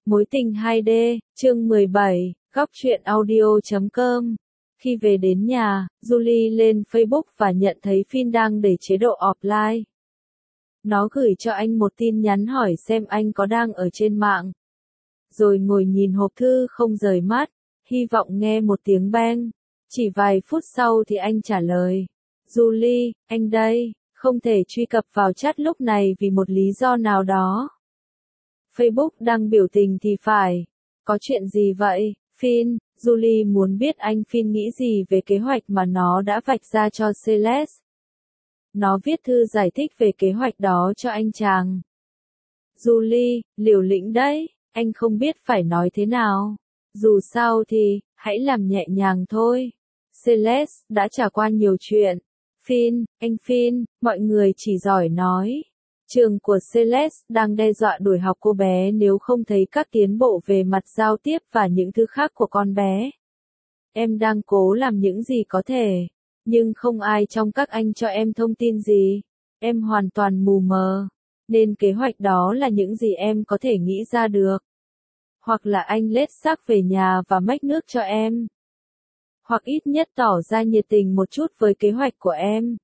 Mối tình 2D, chương 17, góc truyện audio.com. Khi về đến nhà, Julie lên Facebook và nhận thấy Finn đang để chế độ offline. Nó gửi cho anh một tin nhắn hỏi xem anh có đang ở trên mạng. Rồi ngồi nhìn hộp thư không rời mắt, hy vọng nghe một tiếng beng. Chỉ vài phút sau thì anh trả lời. Julie, anh đây, không thể truy cập vào chat lúc này vì một lý do nào đó. Facebook đang biểu tình thì phải. Có chuyện gì vậy, Finn? Julie muốn biết anh Finn nghĩ gì về kế hoạch mà nó đã vạch ra cho Celeste. Nó viết thư giải thích về kế hoạch đó cho anh chàng. Julie, liều lĩnh đấy, anh không biết phải nói thế nào. Dù sao thì, hãy làm nhẹ nhàng thôi. Celeste đã trải qua nhiều chuyện. Finn, anh Finn, mọi người chỉ giỏi nói. Trường của Celeste đang đe dọa đuổi học cô bé nếu không thấy các tiến bộ về mặt giao tiếp và những thứ khác của con bé. Em đang cố làm những gì có thể, nhưng không ai trong các anh cho em thông tin gì. Em hoàn toàn mù mờ, nên kế hoạch đó là những gì em có thể nghĩ ra được. Hoặc là anh lết xác về nhà và mách nước cho em. Hoặc ít nhất tỏ ra nhiệt tình một chút với kế hoạch của em.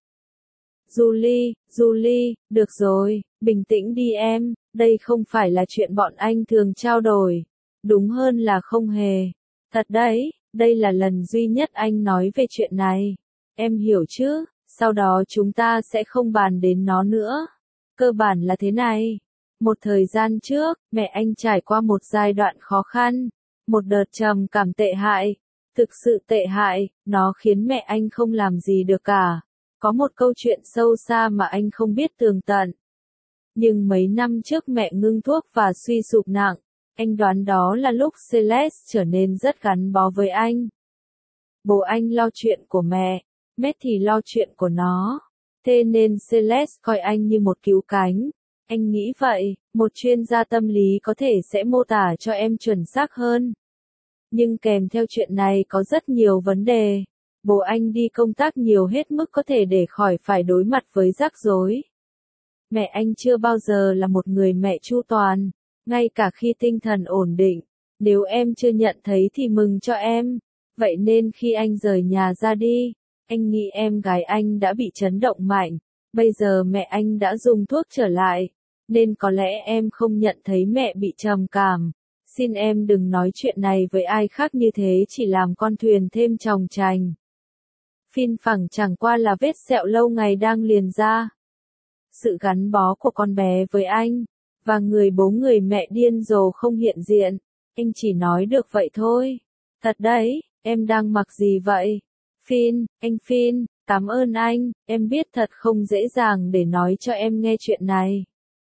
Julie, được rồi, bình tĩnh đi em, đây không phải là chuyện bọn anh thường trao đổi. Đúng hơn là không hề. Thật đấy, đây là lần duy nhất anh nói về chuyện này. Em hiểu chứ, sau đó chúng ta sẽ không bàn đến nó nữa. Cơ bản là thế này. Một thời gian trước, mẹ anh trải qua một giai đoạn khó khăn. Một đợt trầm cảm tệ hại. Thực sự tệ hại, nó khiến mẹ anh không làm gì được cả. Có một câu chuyện sâu xa mà anh không biết tường tận. Nhưng mấy năm trước mẹ ngưng thuốc và suy sụp nặng. Anh đoán đó là lúc Celeste trở nên rất gắn bó với anh. Bố anh lo chuyện của mẹ, Matt thì lo chuyện của nó. Thế nên Celeste coi anh như một cứu cánh. Anh nghĩ vậy, một chuyên gia tâm lý có thể sẽ mô tả cho em chuẩn xác hơn. Nhưng kèm theo chuyện này có rất nhiều vấn đề. Bố anh đi công tác nhiều hết mức có thể để khỏi phải đối mặt với rắc rối. Mẹ anh chưa bao giờ là một người mẹ chu toàn, ngay cả khi tinh thần ổn định. Nếu em chưa nhận thấy thì mừng cho em. Vậy nên khi anh rời nhà ra đi, anh nghĩ em gái anh đã bị chấn động mạnh. Bây giờ mẹ anh đã dùng thuốc trở lại, nên có lẽ em không nhận thấy mẹ bị trầm cảm. Xin em đừng nói chuyện này với ai khác như thế, chỉ làm con thuyền thêm chòng chành. Finn phẳng chẳng qua là vết sẹo lâu ngày đang liền ra. Sự gắn bó của con bé với anh, và người bố người mẹ điên rồ không hiện diện. Anh chỉ nói được vậy thôi. Thật đấy, em đang mặc gì vậy? Finn, anh Finn, cảm ơn anh, em biết thật không dễ dàng để nói cho em nghe chuyện này.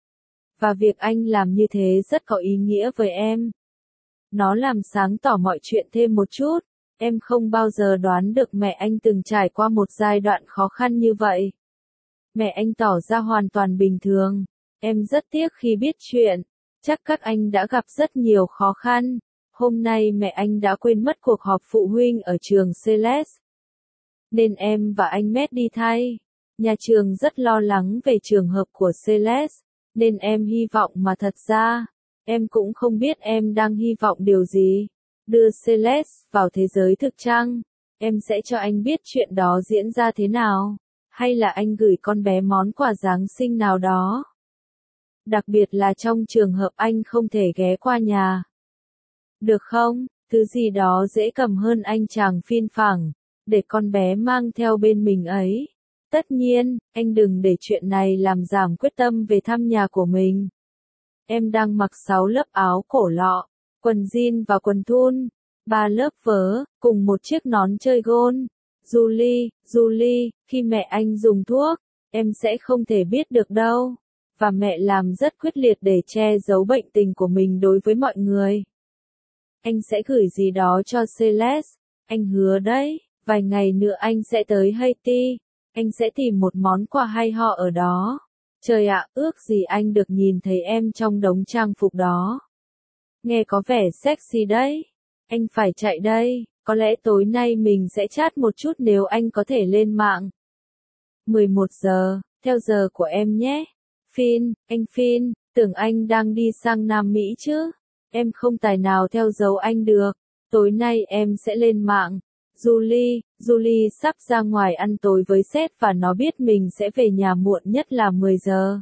Và việc anh làm như thế rất có ý nghĩa với em. Nó làm sáng tỏ mọi chuyện thêm một chút. Em không bao giờ đoán được mẹ anh từng trải qua một giai đoạn khó khăn như vậy. Mẹ anh tỏ ra hoàn toàn bình thường. Em rất tiếc khi biết chuyện. Chắc các anh đã gặp rất nhiều khó khăn. Hôm nay mẹ anh đã quên mất cuộc họp phụ huynh ở trường Celeste. Nên em và anh Matt đi thay. Nhà trường rất lo lắng về trường hợp của Celeste. Nên em hy vọng mà thật ra, em cũng không biết em đang hy vọng điều gì. Đưa Celeste vào thế giới thực chăng? Em sẽ cho anh biết chuyện đó diễn ra thế nào. Hay là anh gửi con bé món quà Giáng sinh nào đó. Đặc biệt là trong trường hợp anh không thể ghé qua nhà. Được không? Thứ gì đó dễ cầm hơn anh chàng Finn phẳng. Để con bé mang theo bên mình ấy. Tất nhiên, anh đừng để chuyện này làm giảm quyết tâm về thăm nhà của mình. Em đang mặc 6 lớp áo cổ lọ, quần jean và quần thun, 3 lớp vớ, cùng một chiếc nón chơi gôn. Julie, khi mẹ anh dùng thuốc, em sẽ không thể biết được đâu. Và mẹ làm rất quyết liệt để che giấu bệnh tình của mình đối với mọi người. Anh sẽ gửi gì đó cho Celeste. Anh hứa đấy, vài ngày nữa anh sẽ tới Haiti. Anh sẽ tìm một món quà hay ho ở đó. Trời ạ, ước gì anh được nhìn thấy em trong đống trang phục đó. Nghe có vẻ sexy đấy. Anh phải chạy đây, có lẽ tối nay mình sẽ chat một chút nếu anh có thể lên mạng. 11 giờ, theo giờ của em nhé. Finn, anh Finn, tưởng anh đang đi sang Nam Mỹ chứ. Em không tài nào theo dấu anh được. Tối nay em sẽ lên mạng. Julie sắp ra ngoài ăn tối với sếp và nó biết mình sẽ về nhà muộn nhất là 10 giờ.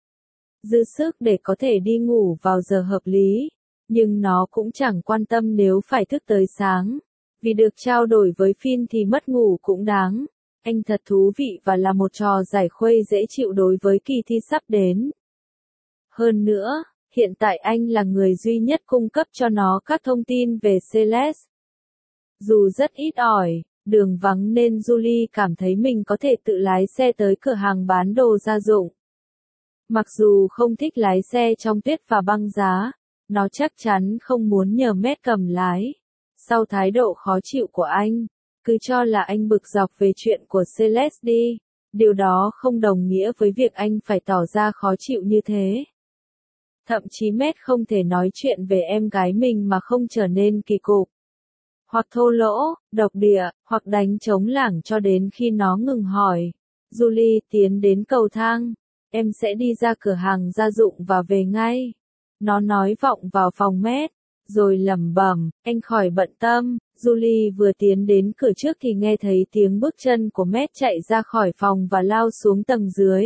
Dư sức để có thể đi ngủ vào giờ hợp lý. Nhưng nó cũng chẳng quan tâm nếu phải thức tới sáng. Vì được trao đổi với Finn thì mất ngủ cũng đáng. Anh thật thú vị và là một trò giải khuây dễ chịu đối với kỳ thi sắp đến. Hơn nữa, hiện tại anh là người duy nhất cung cấp cho nó các thông tin về Celeste. Dù rất ít ỏi, đường vắng nên Julie cảm thấy mình có thể tự lái xe tới cửa hàng bán đồ gia dụng. Mặc dù không thích lái xe trong tuyết và băng giá, nó chắc chắn không muốn nhờ Matt cầm lái. Sau thái độ khó chịu của anh, cứ cho là anh bực dọc về chuyện của Celeste đi. Điều đó không đồng nghĩa với việc anh phải tỏ ra khó chịu như thế. Thậm chí Matt không thể nói chuyện về em gái mình mà không trở nên kỳ cục. Hoặc thô lỗ, độc địa, hoặc đánh trống lảng cho đến khi nó ngừng hỏi. Julie tiến đến cầu thang. Em sẽ đi ra cửa hàng gia dụng và về ngay. Nó nói vọng vào phòng Matt, rồi lẩm bẩm, anh khỏi bận tâm. Julie vừa tiến đến cửa trước thì nghe thấy tiếng bước chân của Matt chạy ra khỏi phòng và lao xuống tầng dưới.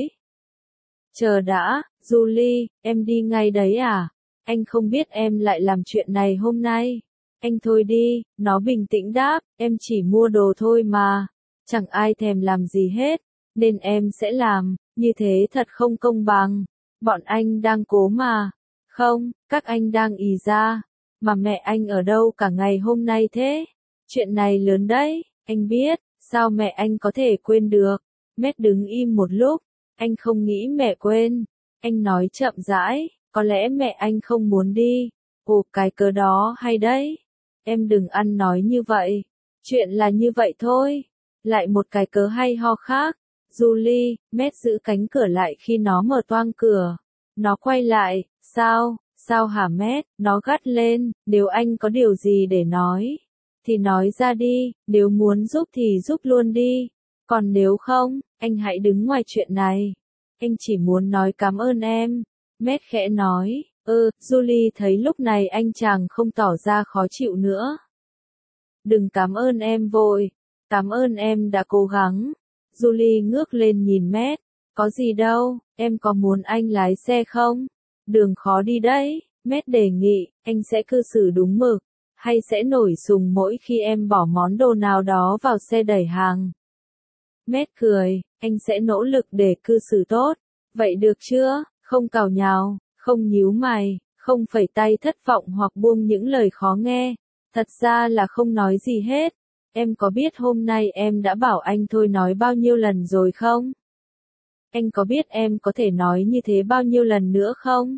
Chờ đã, Julie, em đi ngay đấy à? Anh không biết em lại làm chuyện này hôm nay. Anh thôi đi, nó bình tĩnh đáp, em chỉ mua đồ thôi mà. Chẳng ai thèm làm gì hết, nên em sẽ làm, như thế thật không công bằng. Bọn anh đang cố mà. Không, các anh đang ì ra. Mà mẹ anh ở đâu cả ngày hôm nay thế? Chuyện này lớn đấy, anh biết, sao mẹ anh có thể quên được? Matt đứng im một lúc, anh không nghĩ mẹ quên. Anh nói chậm rãi, có lẽ mẹ anh không muốn đi. Ồ, cái cớ đó hay đấy. Em đừng ăn nói như vậy. Chuyện là như vậy thôi. Lại một cái cớ hay ho khác. Julie, Matt giữ cánh cửa lại khi nó mở toang cửa. Nó quay lại, sao hả Matt? Nó gắt lên, nếu anh có điều gì để nói, thì nói ra đi, nếu muốn giúp thì giúp luôn đi. Còn nếu không, anh hãy đứng ngoài chuyện này. Anh chỉ muốn nói cảm ơn em. Matt khẽ nói, Julie thấy lúc này anh chàng không tỏ ra khó chịu nữa. Đừng cảm ơn em vội, cảm ơn em đã cố gắng. Julie ngước lên nhìn Matt, có gì đâu, em có muốn anh lái xe không? Đường khó đi đấy, Matt đề nghị, anh sẽ cư xử đúng mực, hay sẽ nổi sùng mỗi khi em bỏ món đồ nào đó vào xe đẩy hàng. Matt cười, anh sẽ nỗ lực để cư xử tốt, vậy được chưa? Không càu nhàu, không nhíu mày, không phẩy tay thất vọng hoặc buông những lời khó nghe. Thật ra là không nói gì hết. Em có biết hôm nay em đã bảo anh thôi nói bao nhiêu lần rồi không? Anh có biết em có thể nói như thế bao nhiêu lần nữa không?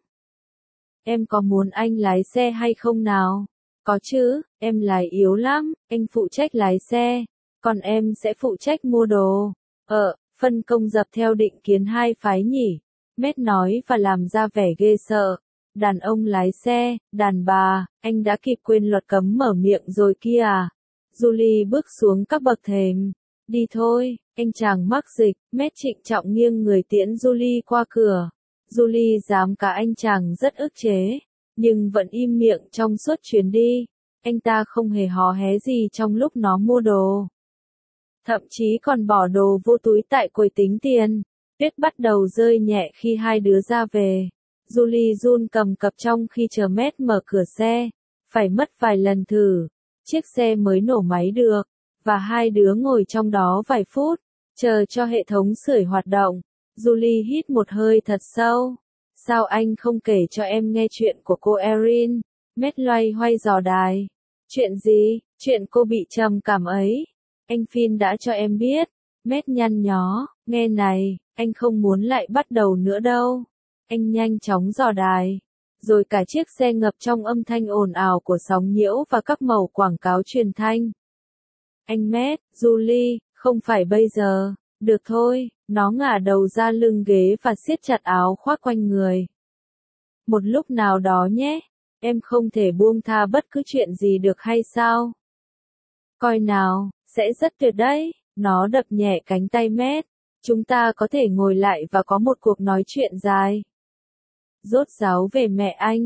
Em có muốn anh lái xe hay không nào? Có chứ, em lái yếu lắm, anh phụ trách lái xe, còn em sẽ phụ trách mua đồ. Phân công dập theo định kiến hai phái nhỉ? Matt nói và làm ra vẻ ghê sợ. Đàn ông lái xe, đàn bà, anh đã kịp quên luật cấm mở miệng rồi kia à? Julie bước xuống các bậc thềm. Đi thôi, anh chàng mắc dịch. Matt trịnh trọng nghiêng người tiễn Julie qua cửa. Julie dám cả anh chàng rất ức chế, nhưng vẫn im miệng trong suốt chuyến đi. Anh ta không hề hò hé gì trong lúc nó mua đồ. Thậm chí còn bỏ đồ vô túi tại quầy tính tiền. Tuyết bắt đầu rơi nhẹ khi hai đứa ra về. Julie run cầm cập trong khi chờ Matt mở cửa xe. Phải mất vài lần thử. Chiếc xe mới nổ máy được. Và hai đứa ngồi trong đó vài phút. Chờ cho hệ thống sưởi hoạt động. Julie hít một hơi thật sâu. Sao anh không kể cho em nghe chuyện của cô Erin? Matt loay hoay dò đài. Chuyện gì? Chuyện cô bị trầm cảm ấy. Anh Finn đã cho em biết. Matt nhăn nhó. Nghe này, anh không muốn lại bắt đầu nữa đâu. Anh nhanh chóng dò đài. Rồi cả chiếc xe ngập trong âm thanh ồn ào của sóng nhiễu và các mẩu quảng cáo truyền thanh. Anh Matt, Julie, không phải bây giờ. Được thôi, nó ngả đầu ra lưng ghế và siết chặt áo khoác quanh người. Một lúc nào đó nhé, em không thể buông tha bất cứ chuyện gì được hay sao? Coi nào, sẽ rất tuyệt đấy. Nó đập nhẹ cánh tay Matt. Chúng ta có thể ngồi lại và có một cuộc nói chuyện dài. Rốt ráo về mẹ anh.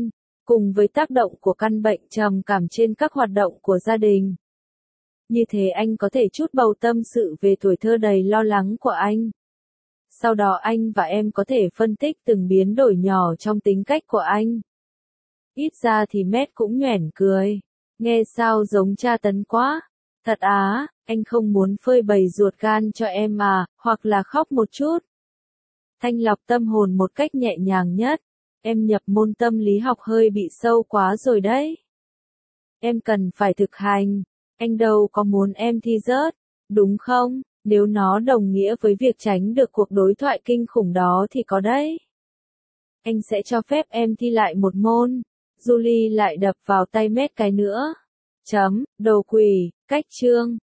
cùng với tác động của căn bệnh trầm cảm trên các hoạt động của gia đình. Như thế anh có thể chút bầu tâm sự về tuổi thơ đầy lo lắng của anh. Sau đó anh và em có thể phân tích từng biến đổi nhỏ trong tính cách của anh. Ít ra thì Matt cũng nhoẻn cười. Nghe sao giống tra tấn quá. Thật á, anh không muốn phơi bày ruột gan cho em à, hoặc là khóc một chút. Thanh lọc tâm hồn một cách nhẹ nhàng nhất. Em nhập môn tâm lý học hơi bị sâu quá rồi đấy. Em cần phải thực hành. Anh đâu có muốn em thi rớt, đúng không? Nếu nó đồng nghĩa với việc tránh được cuộc đối thoại kinh khủng đó thì có đấy. Anh sẽ cho phép em thi lại một môn. Julie lại đập vào tay Matt cái nữa. Đồ quỷ, cách chương.